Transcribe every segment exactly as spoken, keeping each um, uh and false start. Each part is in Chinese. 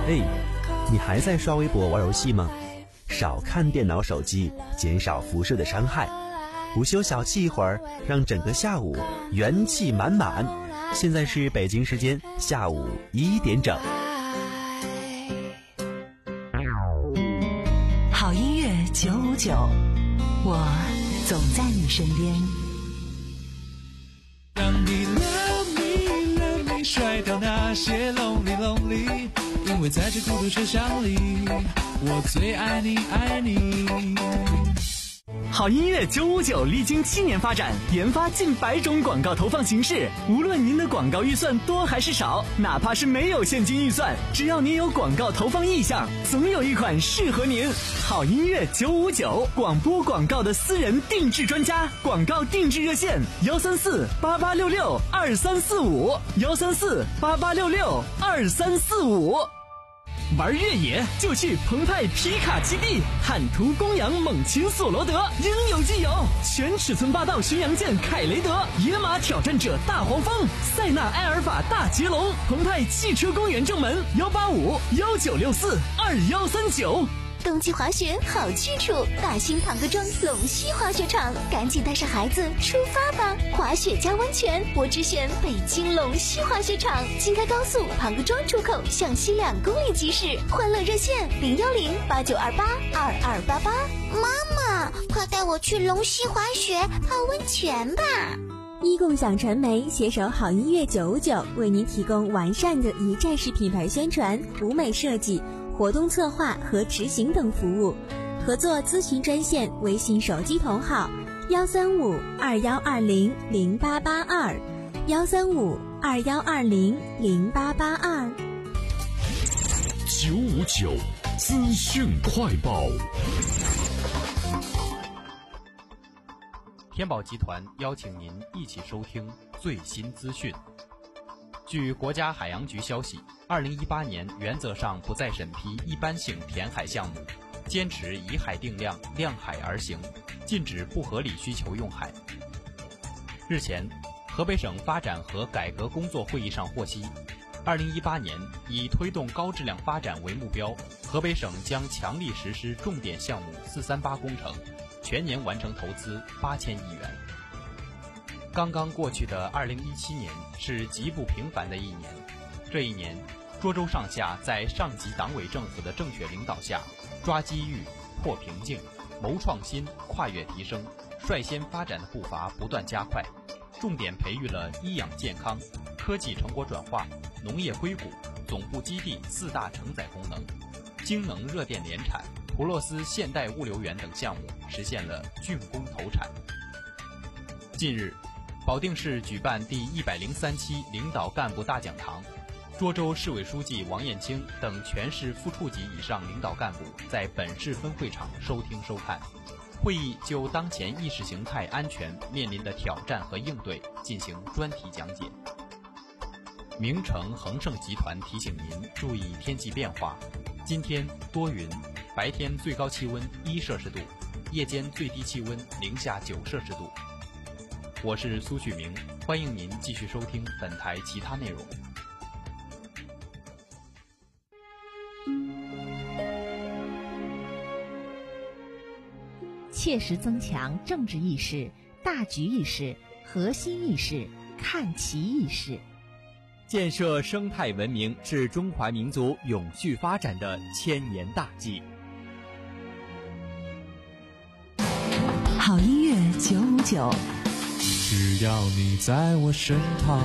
哎，你还在刷微博玩游戏吗？少看电脑手机，减少辐射的伤害。午休小憩一会儿，让整个下午元气满满。现在是北京时间下午一点整。 好音乐九五九，我总在你身边。 让你 love me love me 甩掉那些 lonely lonely， 因为在这孤独车厢里，我最爱你爱你。 好音乐九五九历经七年发展，研发近百种广告投放形式。无论您的广告预算多还是少，哪怕是没有现金预算，只要您有广告投放意向，总有一款适合您。好音乐九五九，广播广告的私人定制专家，广告定制热线幺三四八八六六二三四五幺三四八八六六二三四五。玩越野就去澎湃皮卡基地，汉图公羊猛禽索罗德应有尽有，全尺寸霸道巡洋舰凯雷德，野马挑战者大黄蜂，塞纳埃尔法大捷龙，澎湃汽车公园正门幺八五幺九六四二幺三九。 冬季滑雪好去处，大兴庞各庄龙溪滑雪场，赶紧带上孩子出发吧！滑雪加温泉，我只选北京龙溪滑雪场。京开高速庞各庄出口向西两公里即驶，欢乐热线零幺零八九二八二二八八。 妈妈，快带我去龙溪滑雪泡温泉吧！ 一共享传媒携手好音乐九五九，为您提供完善的一站式品牌宣传、舞美设计、活动策划和执行等服务。合作咨询专线微信手机同号幺三五二幺二零零八八二幺三五二幺二零零八八二。 九五九资讯快报。 天宝集团邀请您一起收听最新资讯。据国家海洋局消息，二零一八年原则上不再审批一般性填海项目，坚持以海定量，量海而行，禁止不合理需求用海。日前，河北省发展和改革工作会议上获悉，二零一八年以推动高质量发展为目标，河北省将强力实施重点项目四三八工程，全年完成投资八千亿元。刚刚过去的二零一七年是极不平凡的一年，这一年，涿州上下在上级党委政府的正确领导下，抓机遇、破瓶颈、谋创新、跨越提升，率先发展的步伐不断加快，重点培育了医养健康、科技成果转化、农业硅谷、总部基地四大承载功能，京能热电联产、普洛斯现代物流园等项目实现了竣工投产。近日，保定市举办第一百零三期领导干部大讲堂，涿州市委书记王艳清等全市副处级以上领导干部在本市分会场收听收看。会议就当前意识形态安全面临的挑战和应对进行专题讲解。名城恒盛集团提醒您注意天气变化，今天多云，白天最高气温一摄氏度，夜间最低气温零下九摄氏度。我是苏旭明，欢迎您继续收听本台其他内容。 切实增强政治意识、大局意识、核心意识、看齐意识， 建设生态文明是中华民族永续发展的千年大计。 好音乐九五九， 只要你在我身旁。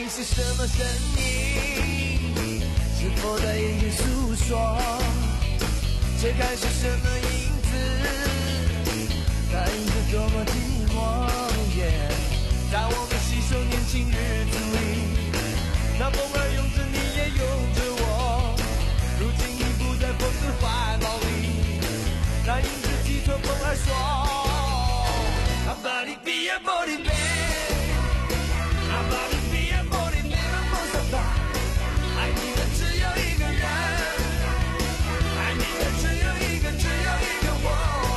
竟是什么声音？是否在眼前诉说？揭开是什么影子？那影子多么寂寞。Yeah, 在我们携手年轻日子里，那风儿拥着你也拥着我。如今你不在风的怀抱里，那影子寄托风儿说。阿巴里比亚波里贝，阿巴里比亚波里贝，那梦想吧，爱你的只有一个人，爱你的只有一个，只有一个我。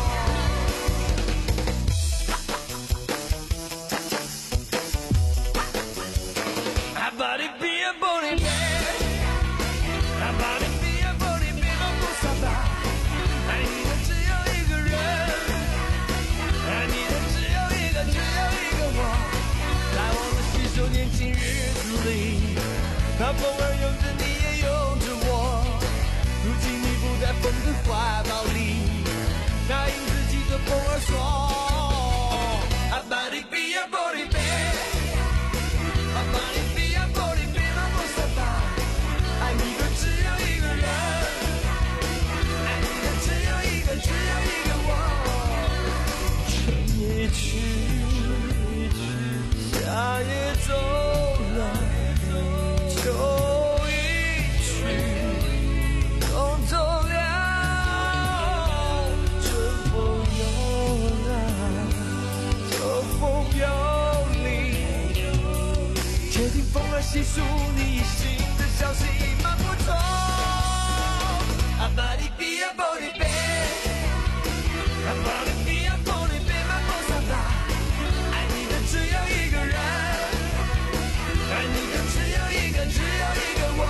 阿巴里比亚波里贝，阿巴里比亚波里贝，那梦想吧，爱你的只有一个人，爱你的只有一个，只有一个我。在我们携手年轻日子里，那风儿拥着你也拥着我。如今你不在风的怀抱里，那影子寄着风儿说。阿巴里比亚波里贝，阿巴里比亚波里贝，那梦想吧，爱你的只有一个人，爱你的只有一个，只有一个我。春也去，夏也走了，秋一去，冬走了，春风又来，秋风又离，且听风儿细数你心的消息满不中。阿巴里比亚波里贝，阿巴里比亚波里贝，满梦想吧，爱你的只有一个人，爱你的只有一个，只有一个我。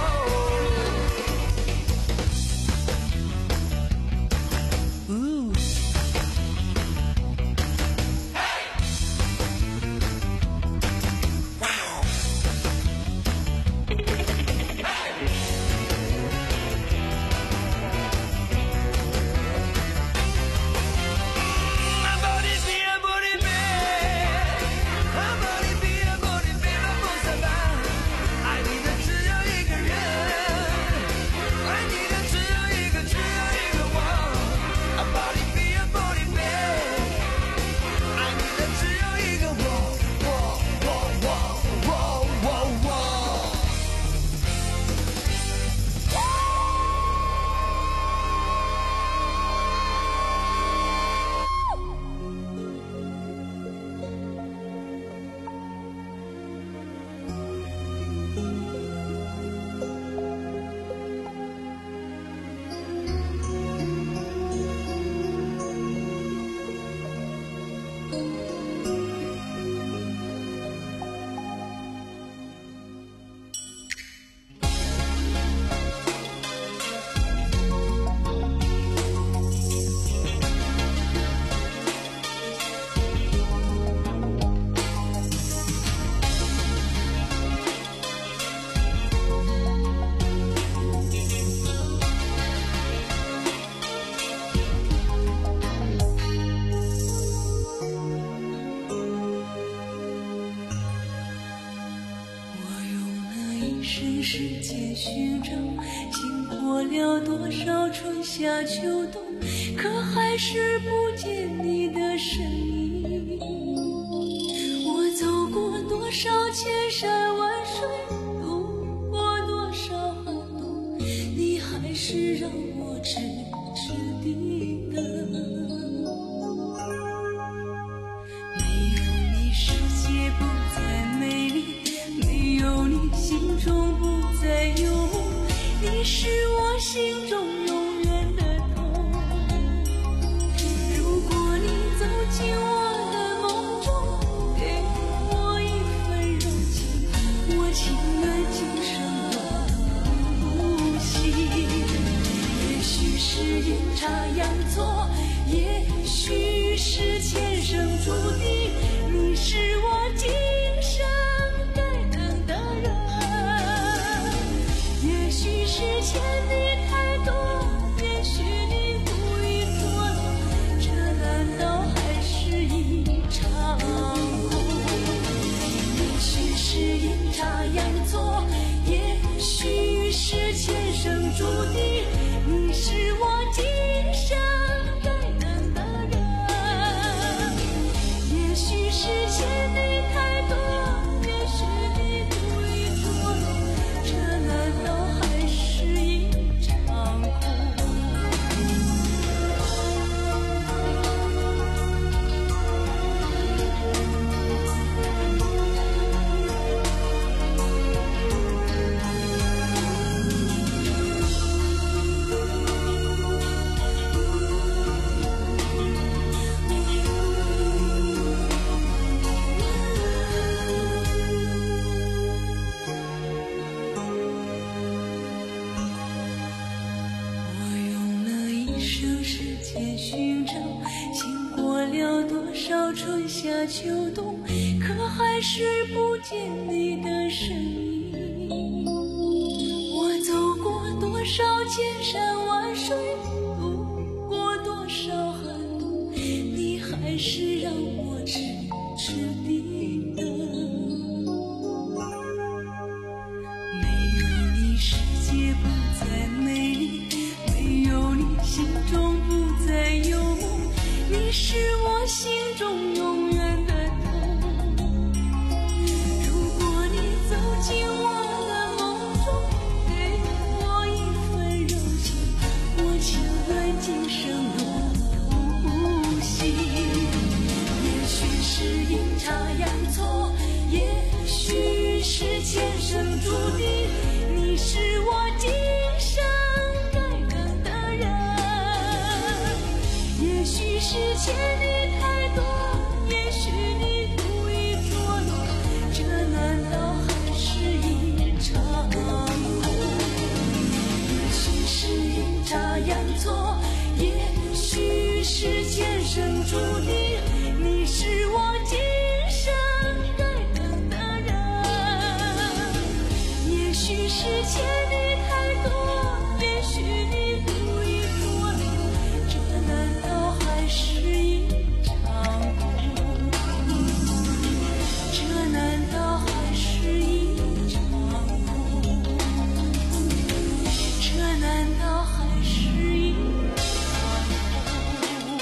世世间寻找，经过了多少春夏秋冬，可还是不见你的身影。我走过多少千山万水，度过多少寒冬，你还是让我痴痴地等。没有你世界不再美丽，没有你心中不再有梦，你是我心中永远的痛。如果你走进我的梦中，给我一份柔情，我情愿今生都不息。也许是少春夏秋冬，可还是不见你的身影。我走过多少千山万水，路过多少寒冬，你还是让我痴痴地等。没有你世界不再美丽，没有你心中不再有梦，你是我心中永远的痛。如果你走进我的梦中，给我一份柔情，我情愿今生不息。也许是阴差阳错，也许是前生注定，你是我今生该等的人。也许是欠你太多，也许你故意捉弄，这难道还是一场空？也许是阴差阳错，也许是前生注定，你是我今生该等的人。也许是欠你太多，也许你故意捉弄，这难道还是一场空？这难道还是一场空？这难道还是一场空？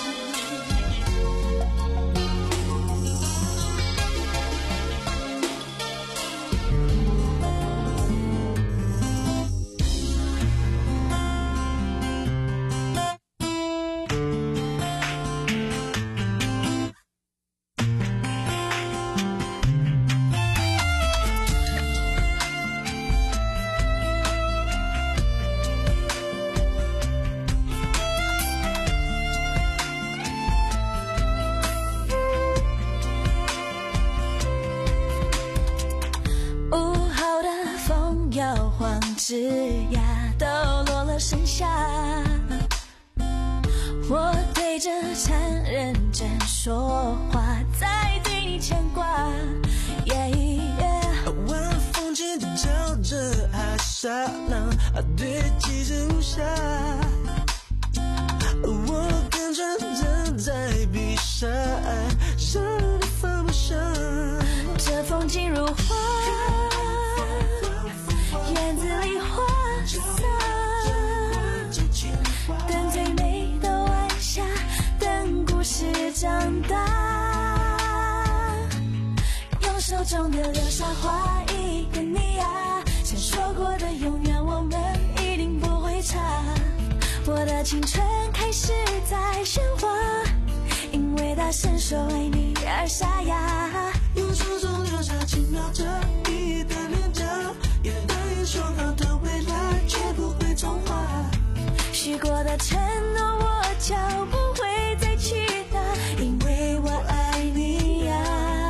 午后的风摇晃，枝桠都落了盛夏。我对着残认真说话，在对你牵挂。Yeah, yeah. 晚风轻轻敲着海沙浪，对记着无暇。我跟着人在闭上，让你放不下。 这风景如画，院子里花洒，等最美的晚霞，等故事长大。用手中的流沙画一个你啊，曾说过的永远我们一定不会差。我的青春开始在喧哗，因为大声说为你而沙哑。 用手中留下轻描着你的脸颊，也答应说好的未来绝不会重画。 许过的承诺我就不会再去打，因为我爱你呀。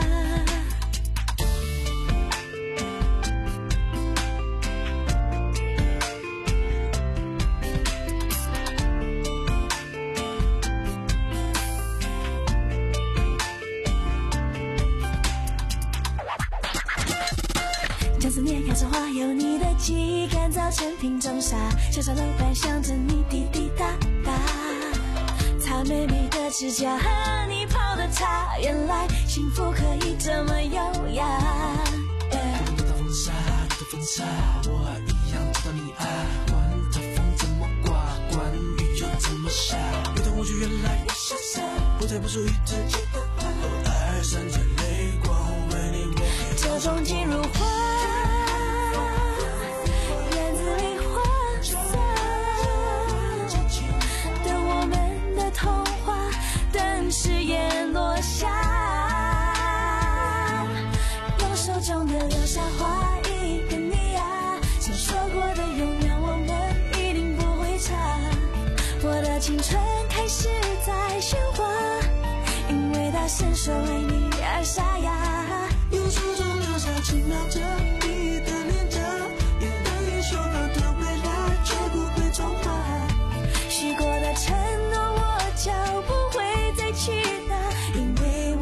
将思念开成花，有你的记忆干燥成瓶中沙，小小楼板想着你滴滴答答，擦美美的指甲和你泡的茶，原来幸福可以这么优雅。 你的风沙，你的风沙，我一样知道你爱，管它风怎么刮，管雨又怎么下，越懂我就越来越潇洒，不再不属于自己的爱，爱闪着泪光，为你我可以这风景如画，院子里花洒，等我们的童话，等誓言落下。用手中的流沙画一个你啊，曾说过的永远我们一定不会差。我的青春开始在喧哗，因为大声说为你而沙哑。 用手中留下轻描着你的脸颊，也答应说好的未来绝不会重画。 许过的承诺我就不会再去打，因为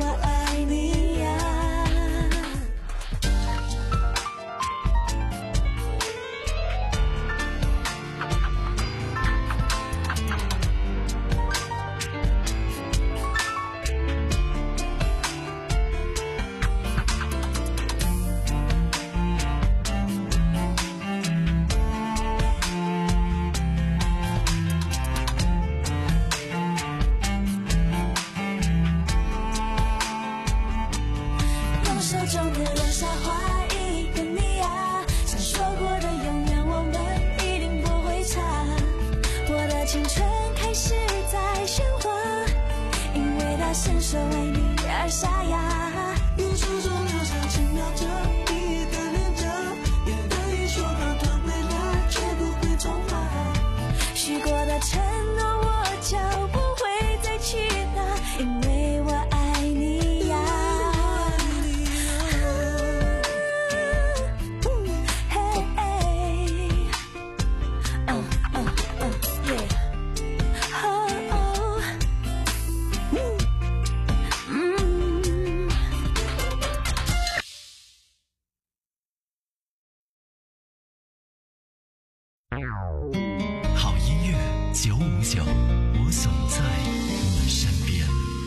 深深为你而沙哑。 用手中留下轻描着你的脸颊，也可以说它团回来，绝不会重来。 许过的承诺我就不会再去拿，因为我爱你呀。 好音乐九五九，我总在你们身边。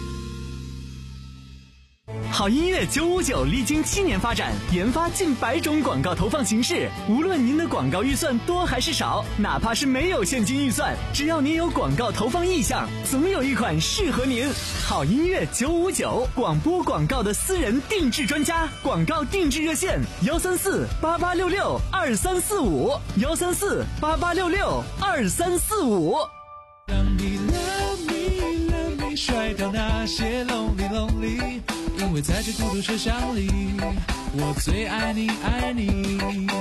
好音乐九五九历经七年发展，研发近百种广告投放形式。无论您的广告预算多还是少，哪怕是没有现金预算，只要您有广告投放意向，总有一款适合您。好音乐九五九，广播广告的私人定制专家，广告定制热线：幺三四八八六六二三四五，幺三四八八六六二三四五。 让你 love me love me 甩掉那些 lonely lonely， 因为在这孤独车厢里，我最爱你爱你。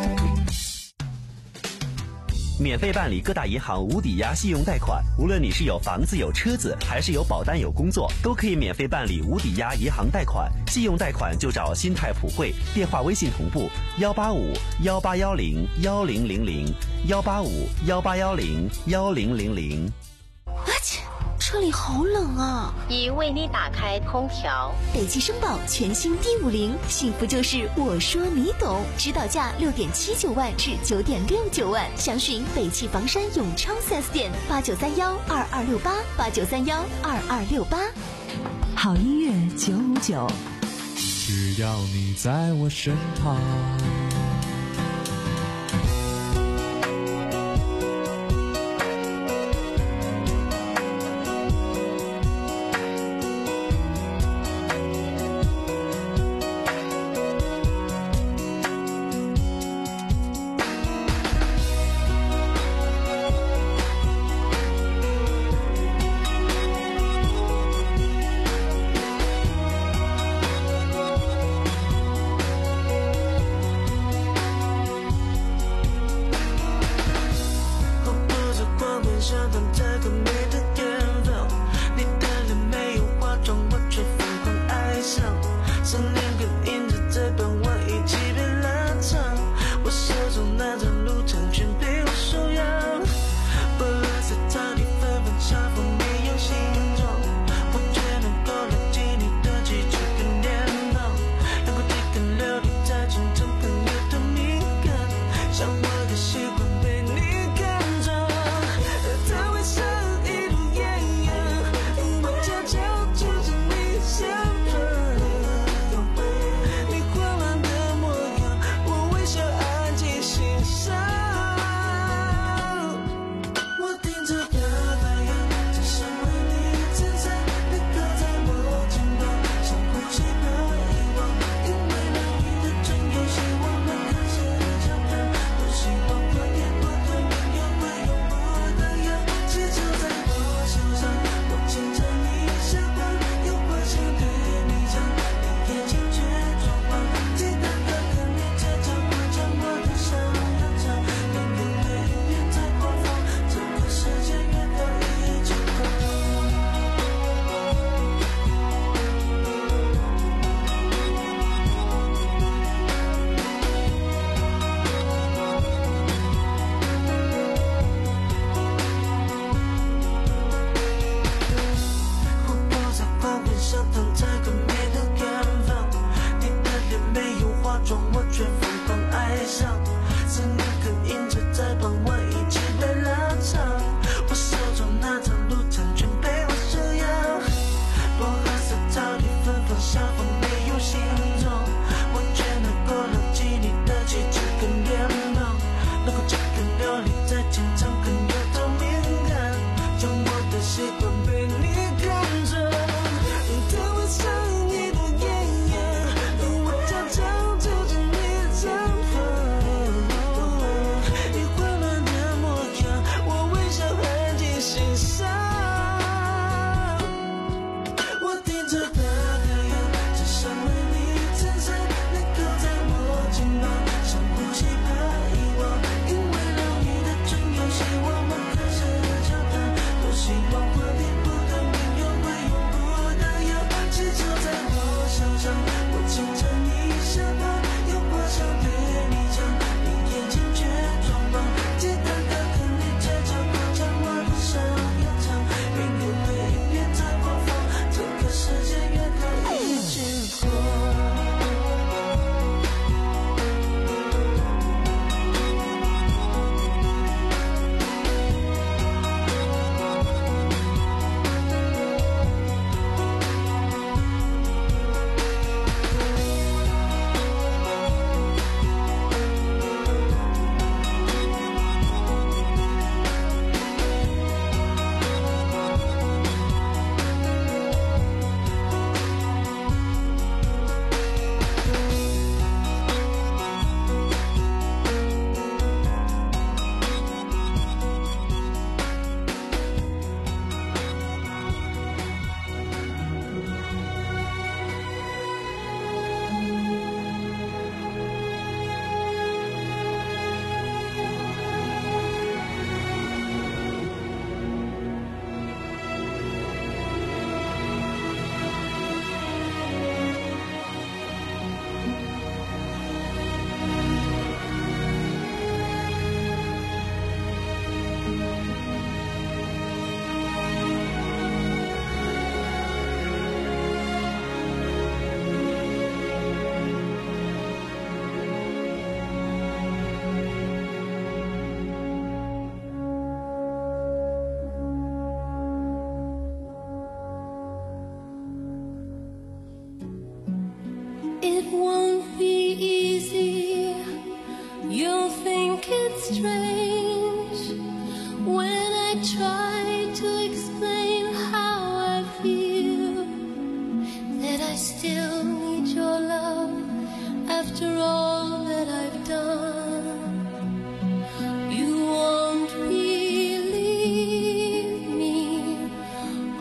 免费办理各大银行无抵押信用贷款，无论你是有房子有车子，还是有保单有工作，都可以免费办理无抵押银行贷款。信用贷款就找新泰普惠，电话微信同步幺八五幺八幺零幺零零零幺八五幺八幺零幺零零零。 啊切，车里好冷啊！ 已为你打开空调。 北汽绅宝全新 D 五零，幸福就是我说你懂，指导价六点七九万至九点六九万，详询北汽房山永昌 四 S 店八九三幺二二六八八九三幺二二六八。 好音乐九五九， 只要你在我身旁。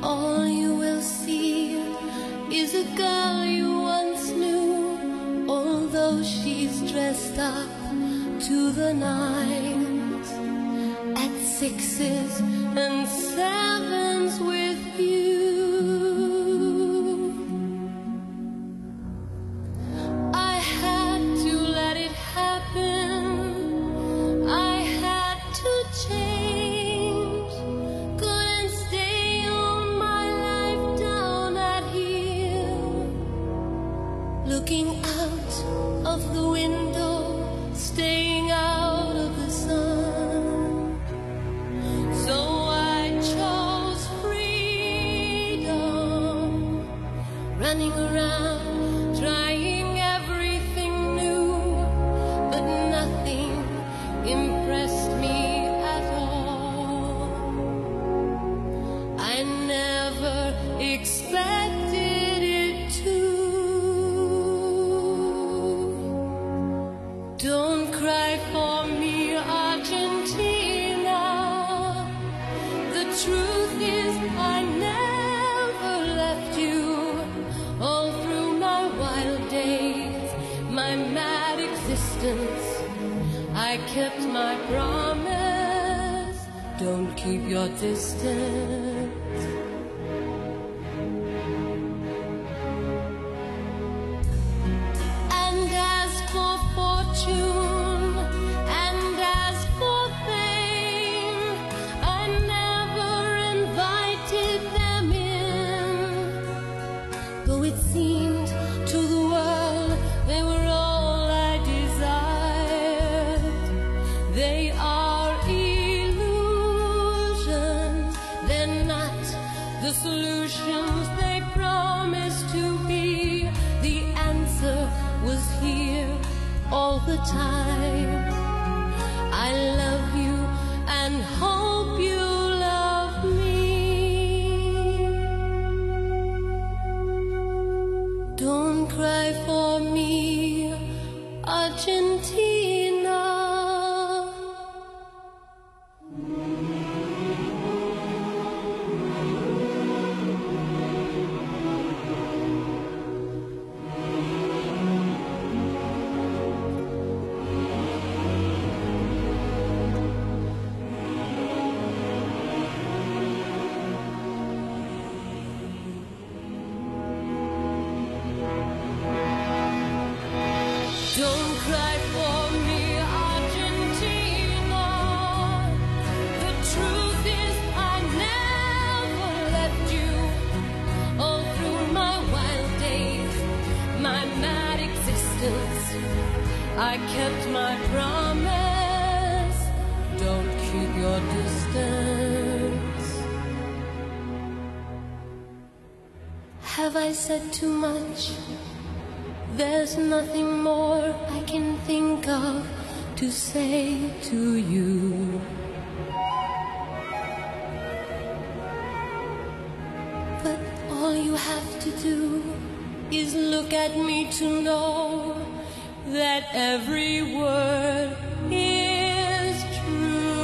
all you will see is a girl you once knew, although she's dressed up to the nines, at sixes and sevens with you. I had to let it happen, I had to change, couldn't stay on my life down at here, looking out of the window, staying out of the sun. So I chose freedom, running around, trying everything new, but nothing impressed me at all. I never expected it to. Don't cry for me, Argentina. The truth is I never left you. All through my wild days, my mad existence, I kept my promise. Don't keep your distance. And as for fortune, and as for fame, I never invited them in, though it seemed to the world they were all I desired. They are illusions, they're not the solutions they promised to be. The answer was here all the time. I love you and hope you love me. Don't cry for me, Argentina. Don't cry for me, Argentina. The truth is I never left you. All through my wild days, my mad existence, I kept my promise. Don't keep your distance. Have I said too much? There's nothing more I can think of to say to you. But all you have to do is look at me to know that every word is true.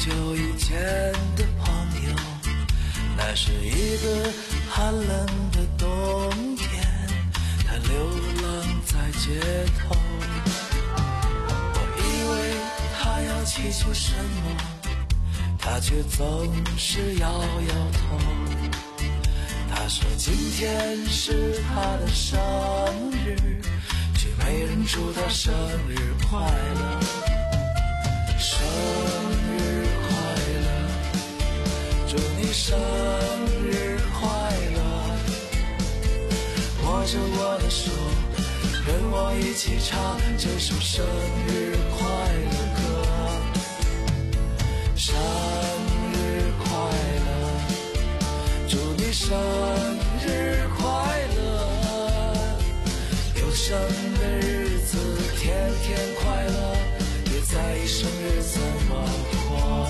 久以前的朋友，那是一个寒冷的冬天，他流浪在街头。我以为他要祈求什么，他却总是摇摇头。他说今天是他的生日，却没人祝他生日快乐。生日快乐，祝你生日快乐。握着我的手，跟我一起唱这首生日快乐歌。生日快乐，祝你生日快乐。有生的日子天天快乐，别在意生日怎么过。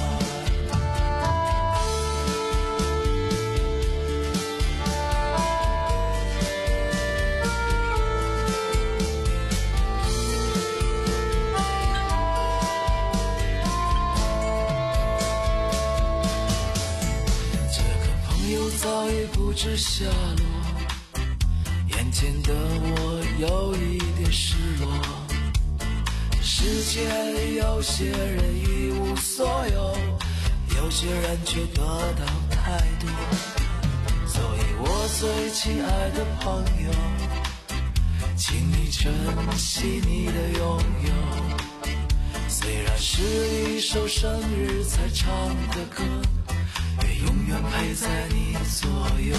这个朋友早已不知下落，眼前的我有一点失落。世界有些人一无所有，有些人却得到太多。所以我最亲爱的朋友，请你珍惜你的拥有。虽然是一首生日才唱的歌，也永远陪在你左右。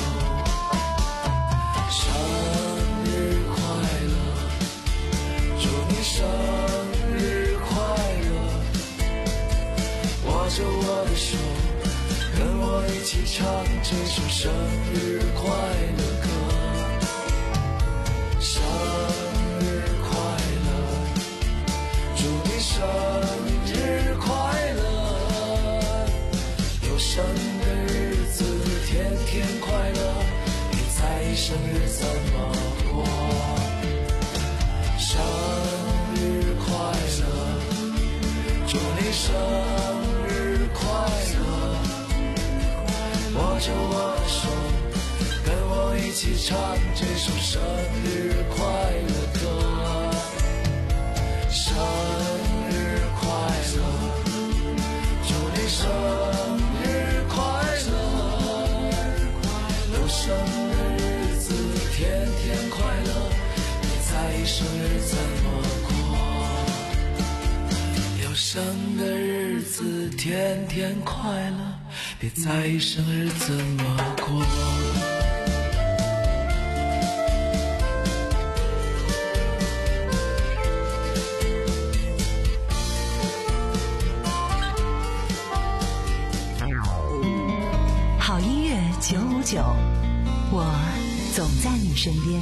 生日快乐，祝你生日快乐。握着我的手，跟我一起唱这首生日快乐歌。生日快乐，祝你生日快乐。有生的日子天天快乐，别在意生日怎么过。生日快乐，祝你生日快乐。握着我的手，跟我一起唱这首生日快乐歌。生日快乐，祝你生日快乐。有生的日子天天快乐，别在意生日怎么过。有生的日子天天快乐，别在意生日怎么过。 好音乐九五九，我总在你身边。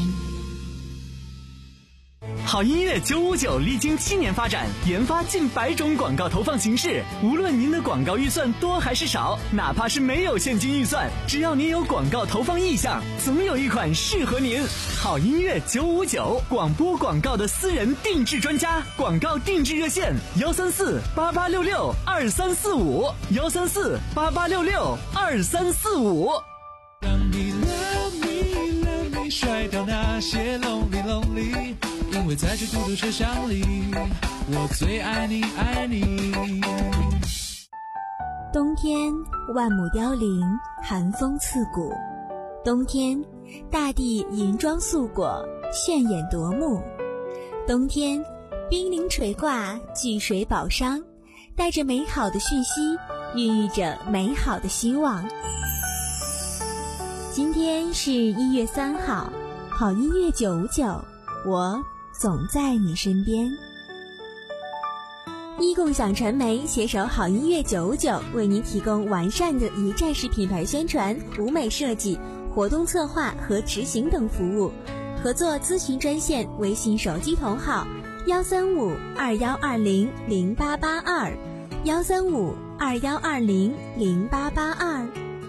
好音乐九五九历经七年发展，研发近百种广告投放形式。无论您的广告预算多还是少，哪怕是没有现金预算，只要您有广告投放意向，总有一款适合您。好音乐九五九，广播广告的私人定制专家，广告定制热线：幺三四八八六六二三四五，幺三四八八六六二三四五。 让你 love me love me 甩掉那些 lonely lonely， 因为在这嘟嘟车厢里，我最爱你爱你。 冬天万亩凋零，寒风刺骨。冬天大地银装素裹，炫眼夺目。冬天冰凌垂挂，巨水宝商，带着美好的讯息，孕育着美好的希望。今天是一月三号，好音乐九五九，我总在你身边。一共享传媒携手好音乐九五九，为您提供完善的一站式品牌宣传、舞美设计、活动策划和执行等服务。合作咨询专线：微信手机同号幺三五二幺二零零八八二，幺三五二幺二零零八八二。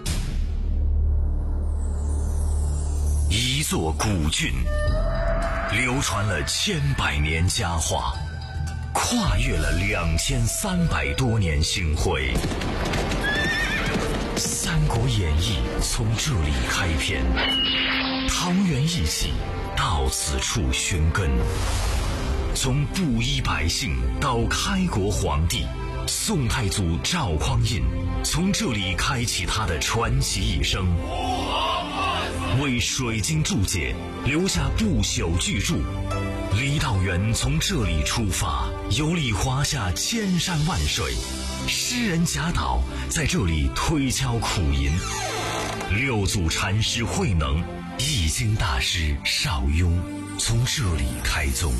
一座古郡，流传了千百年佳话。 跨越了两千三百多年星辉。《三国演义》从这里开篇，桃园一起到此处寻根。从布衣百姓到开国皇帝，宋太祖赵匡胤从这里开启他的传奇一生，为水晶注解留下不朽巨著。郦道元从这里出发，游历华夏千山万水，诗人贾岛在这里推敲苦吟，六祖禅师慧能、易经大师邵雍从这里开宗。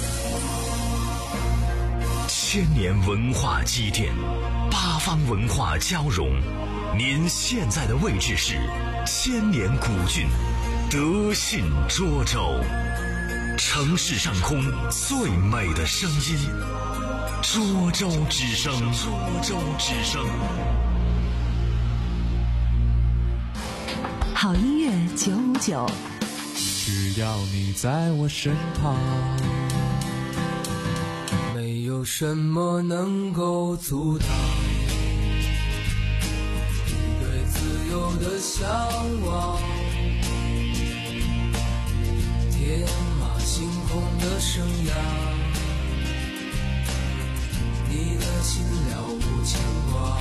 千年文化积淀，八方文化交融，您现在的位置是千年古郡德信涿州。城市上空最美的声音，涿州之声。涿州之声。 好音乐九五九， 只要你在我身旁， 没有什么能够阻挡你对自由的向往。天马行空的生涯，你的心了无牵挂，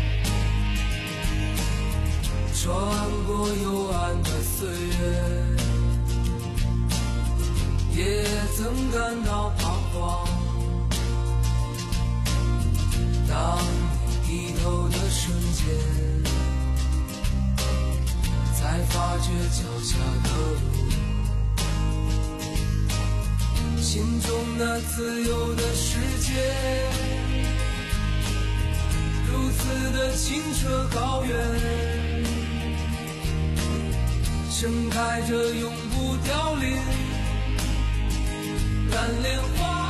穿过幽暗的岁月，也曾感到彷徨。当你低头的瞬间，才发觉脚下的路，心中那自由的世界，如此的清澈高远，盛开着永不凋零蓝莲花。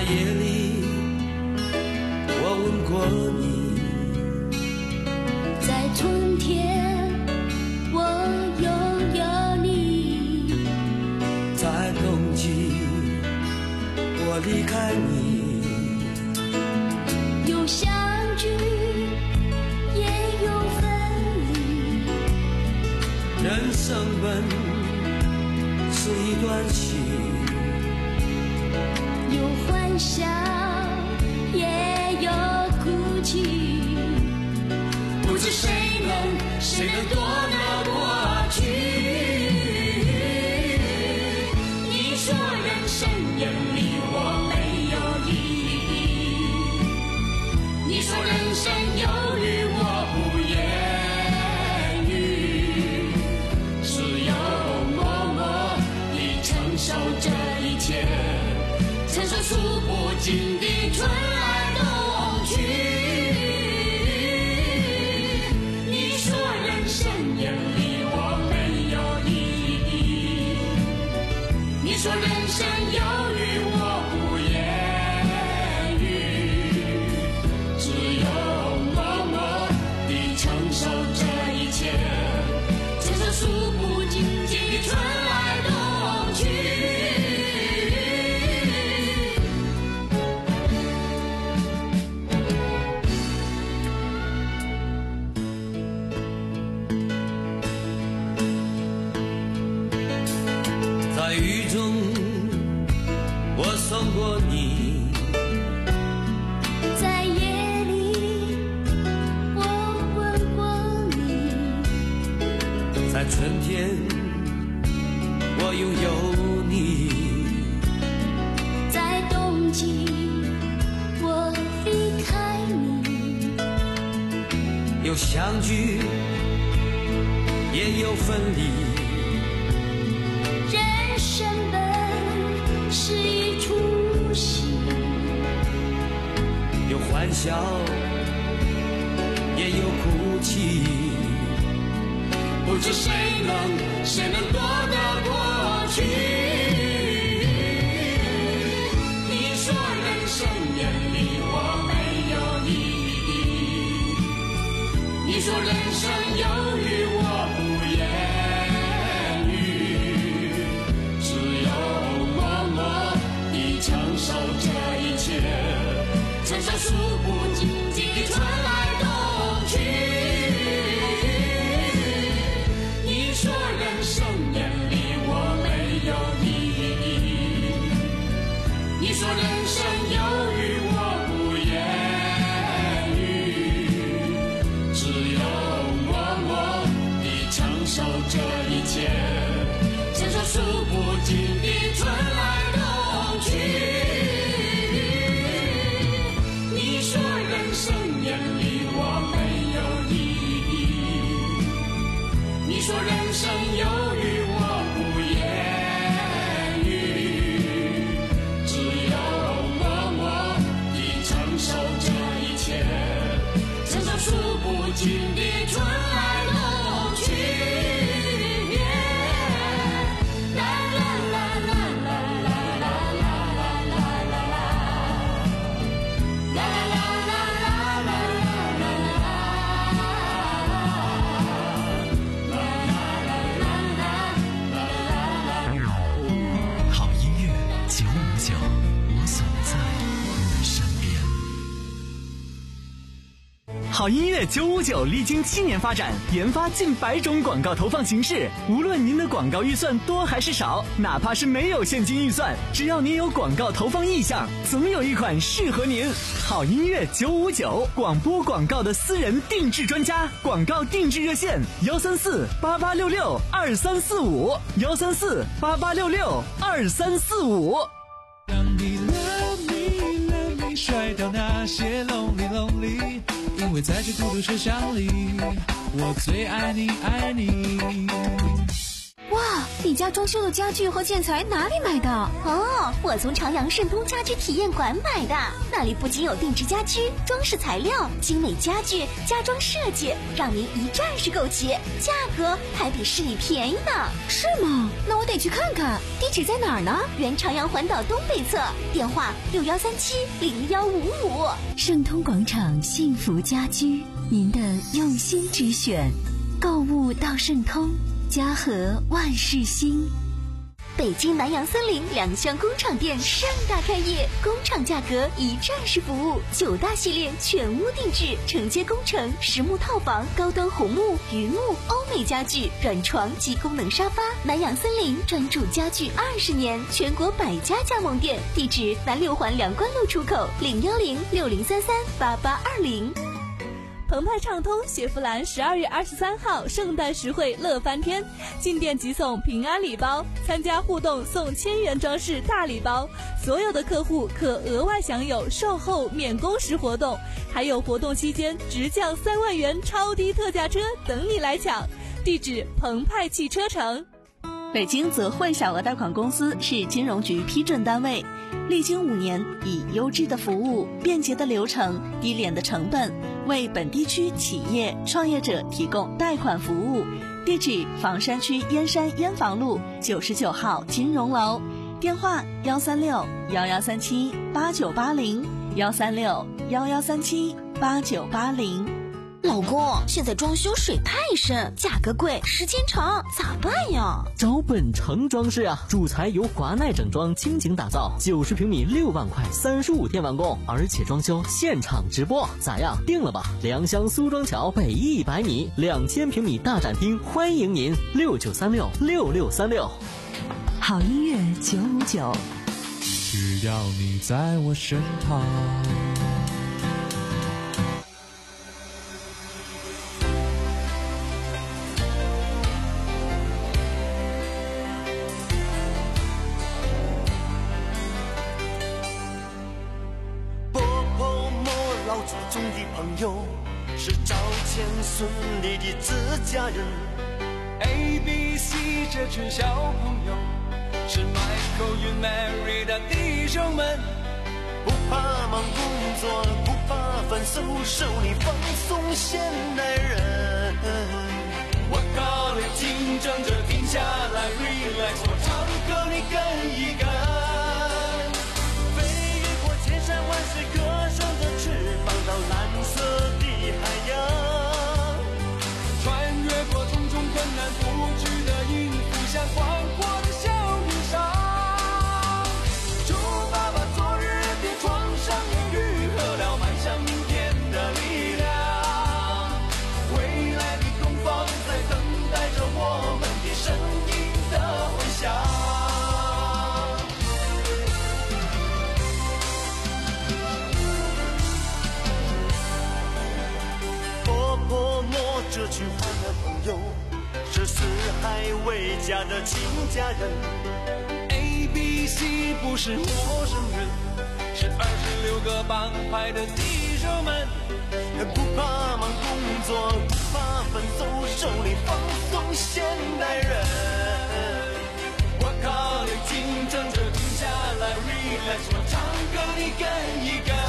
在夜里我吻过你， 在春天我拥有你， 在冬季我离开你， 有相聚也有分离， 人生本是一段戏， 有欢笑也有哭泣， 不知谁能谁能躲得过去。你说人生眼里我没有意义，你说人生有雨我不言语，只有默默地承受这一切，承受数不尽的春来冬去。你说人生眼里我没有意义，你说人生有雨我不言语，只有默默地承受这一切，承受数不尽的春来冬去。 在雨中我送过你， 在夜里我吻过你， 在春天我拥有你， 在冬季我离开你， 有相聚也有分离， 人生本是一出戏， 有欢笑也有哭泣， 不知谁能谁能躲得过去。你说人生眼里我没有意义，你说人生有雨我不言语，只有默默地承受这一切，承受数不尽的春来冬去。你说人生眼里我没有意义，你说人生有雨我不言语，只有默默地承受这一切，承受数不尽的春来冬去。你说人生眼里我没有意义，你说人生有雨我不言语，只有默默地承受这一切，承受数不尽的春来冬去。啦啦啦啦啦啦啦啦啦啦啦，啦啦啦啦啦啦好音乐九五九，我总在你身边。 好音乐九五九历经七年发展，研发近百种广告投放形式。无论您的广告预算多还是少，哪怕是没有现金预算，只要您有广告投放意向，总有一款适合您。好音乐九五九，广播广告的私人定制专家，广告定制热线：幺三四八八六六二三四五，幺三四八八六六二三四五。 让你 love me love me 甩掉那些 lonely lonely， 因为在这孤独车厢里，我最爱你爱你。 哇，你家装修的家具和建材哪里买的？ 哦，我从朝阳盛通家居体验馆买的，那里不仅有定制家居、装饰材料、精美家具、家装设计，让您一站式购齐，价格还比市里便宜呢。 是吗？那我得去看看。地址在哪儿呢？ 原朝阳环岛东北侧，电话六幺三七零幺五五。 盛通广场幸福家居，您的用心之选，购物到盛通，家和万事兴。 北京南洋森林两厢工厂店盛大开业，工厂价格一站式服务，九大系列全屋定制，承接工程、实木套房、高端红木、榆木、欧美家具、软床及功能沙发。南洋森林专注家具二十年，全国百家加盟店，地址南六环梁关路出口，零幺零六零三三八八二零。 澎湃畅通雪佛兰十二月二十三号圣诞实惠乐翻天，进店即送平安礼包，参加互动送千元装饰大礼包，所有的客户可额外享有售后免工时活动，还有活动期间直降三万元超低特价车等你来抢。地址澎湃汽车城。 北京泽汇小额贷款公司是金融局批准单位，历经五年，以优质的服务、便捷的流程、低廉的成本，为本地区企业创业者提供贷款服务。地址：房山区燕山燕房路九十九号金融楼，电话：幺三六幺幺三七八九八零，幺三六幺幺三七八九八零。 老公，现在装修水太深，价格贵，时间长，咋办呀？ 找本城装饰啊，主材由华奈整装倾情打造，九十平米六万块，三十五天完工，而且装修现场直播，咋样？定了吧？良乡苏庄桥北一百米，两千平米大展厅，欢迎您，六九三六六六三六。 好音乐九五九， 只要你在我身旁。 中的朋友是赵钱孙李的自家人 A B C 这群小朋友是 Michael 与 Mary 的弟兄们， 不怕忙工作，不怕分手，手里放松现代人。 我靠的竞争着停下来 relax， 我唱歌你跟一跟， 飞越过千山万水，歌声的翅膀到蓝色的海洋， 穿越过重重困难，不惧的音符像广阔的小雨裳。祝爸爸昨日的创伤也愈合了，迈向明天的力量。未来的东方在等待着我们的声音的回响。 这群好的朋友是四海为家的亲家人。 A B C 不是陌生人，是二十六个帮派的弟兄们， 不怕忙工作，不怕分手，手里放松现代人。 我靠的竞争着停下来 relax， 我唱歌你跟一跟，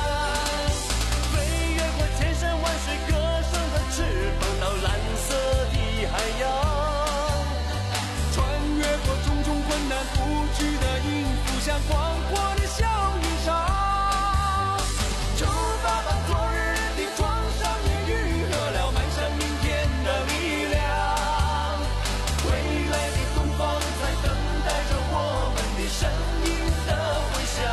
飞越过千山万水，歌声的翅膀到蓝色的海洋， 穿越过重重困难，不惧的音符像广阔的小雨裳。祝爸爸昨日的创伤也愈合了，迈向明天的力量。未来的东方在等待着我们的声音的回响。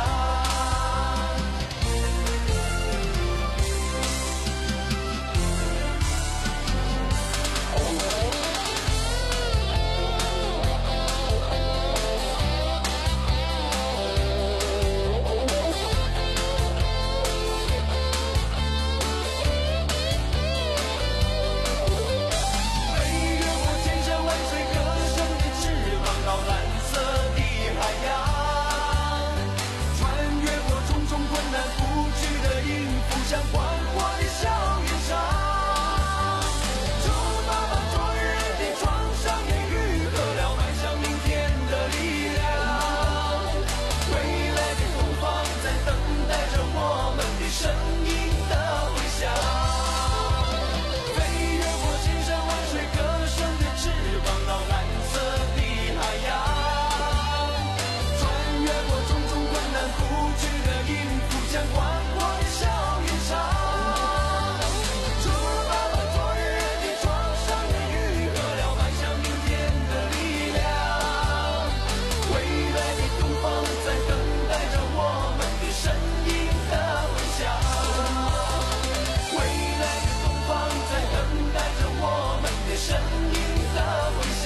向宽阔的校园上。除了爸爸昨日你创伤的愈合了，迈向明天的力量。未来的东方在等待着我们的声音的回响。未来的东方在等待着我们的声音的回响。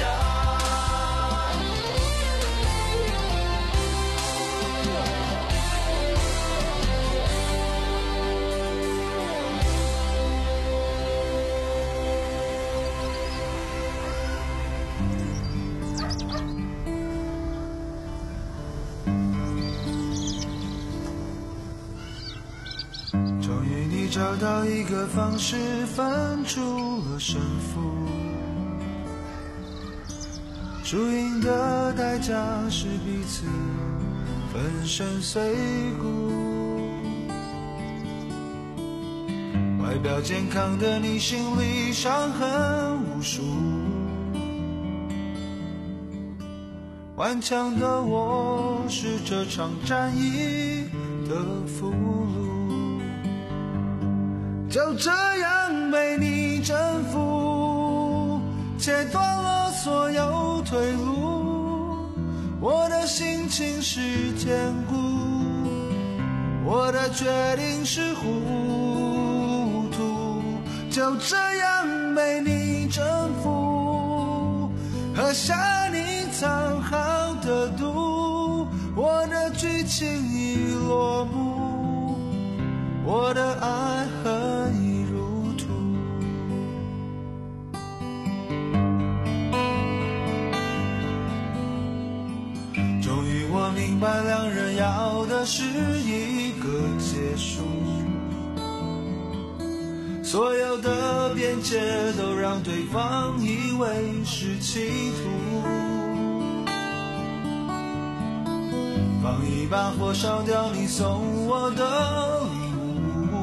终于你找到一个方式分出了胜负，输赢的代价是彼此粉身碎骨。外表健康的你心里伤痕无数，顽强的我是这场战役的俘虏。就这样被你征服，切断了所有退路。我的心情是坚固，我的决定是糊涂。就这样被你征服，喝下你藏好的毒。我的剧情已落幕，我的爱恨已如土。终于我明白，两人要的是一个结束，所有的边界都让对方以为是企图。放一把火烧掉你送我的礼物，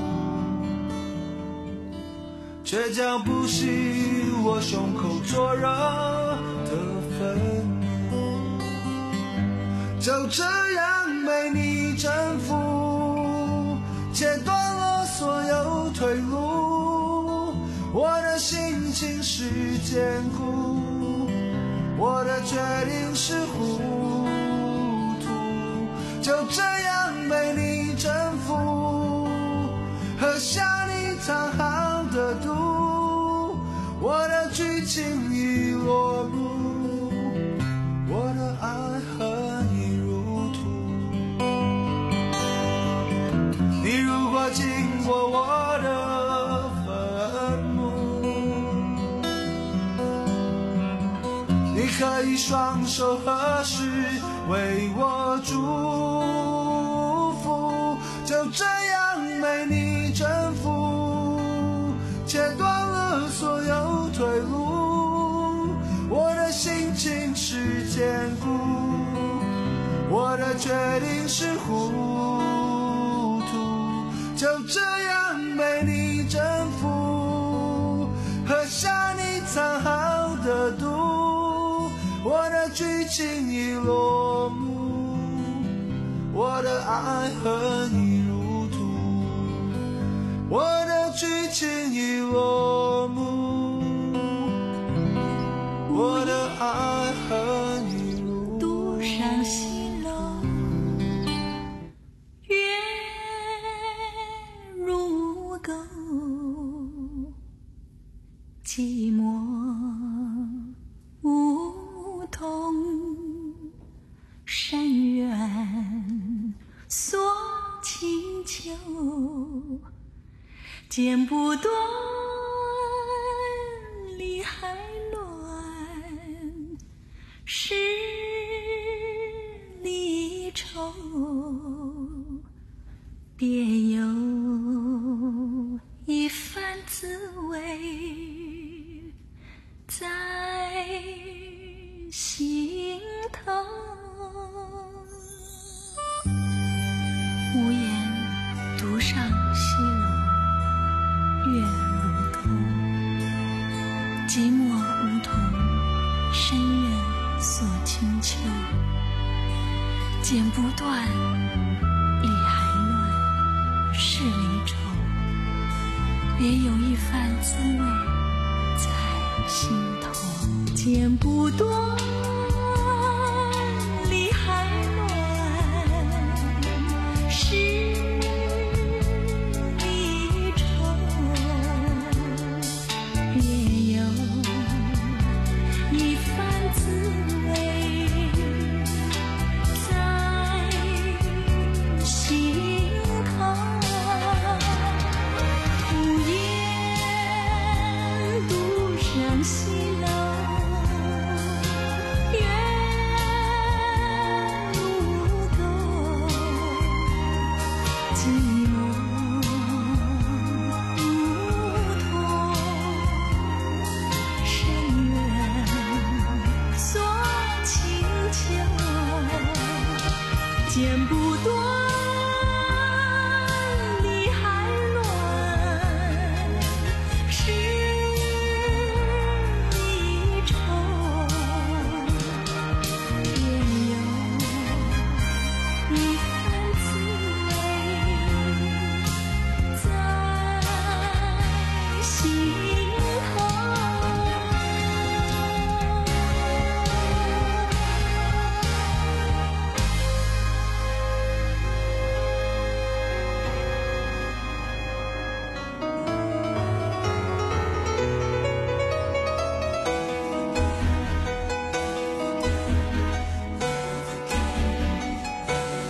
倔强不惜我胸口灼热的愤怒。就这样被你征服，切断了所有退路。我的心情是坚固，我的决定是糊涂。就这样被你征服，喝下你藏好的毒。我的剧情已落幕，我的爱恨已如土。你如果经过我的坟墓，你可以双手合十为我祝福。就这样被你征服，切断了所有退路。我的心情是坚固，我的决定是糊涂。就这样被你征服，喝下你藏好的毒。我的剧情已落幕，我的爱恨已如土。我的剧情已落幕，我的爱恨已如土。 独上西楼，月如钩，寂寞梧桐，山远锁清秋，剪不断理还乱，是离愁，别有一番滋味在心头。无言独上西楼，月如钩，寂寞梧桐，深院锁清秋，剪不断理还乱， 是离愁，别有一番滋味在心头。剪不断，理还乱，是离愁，别有一番滋味在心头。无言独上西楼，月如钩，寂寞如痛，深渊锁清秋，剪不断。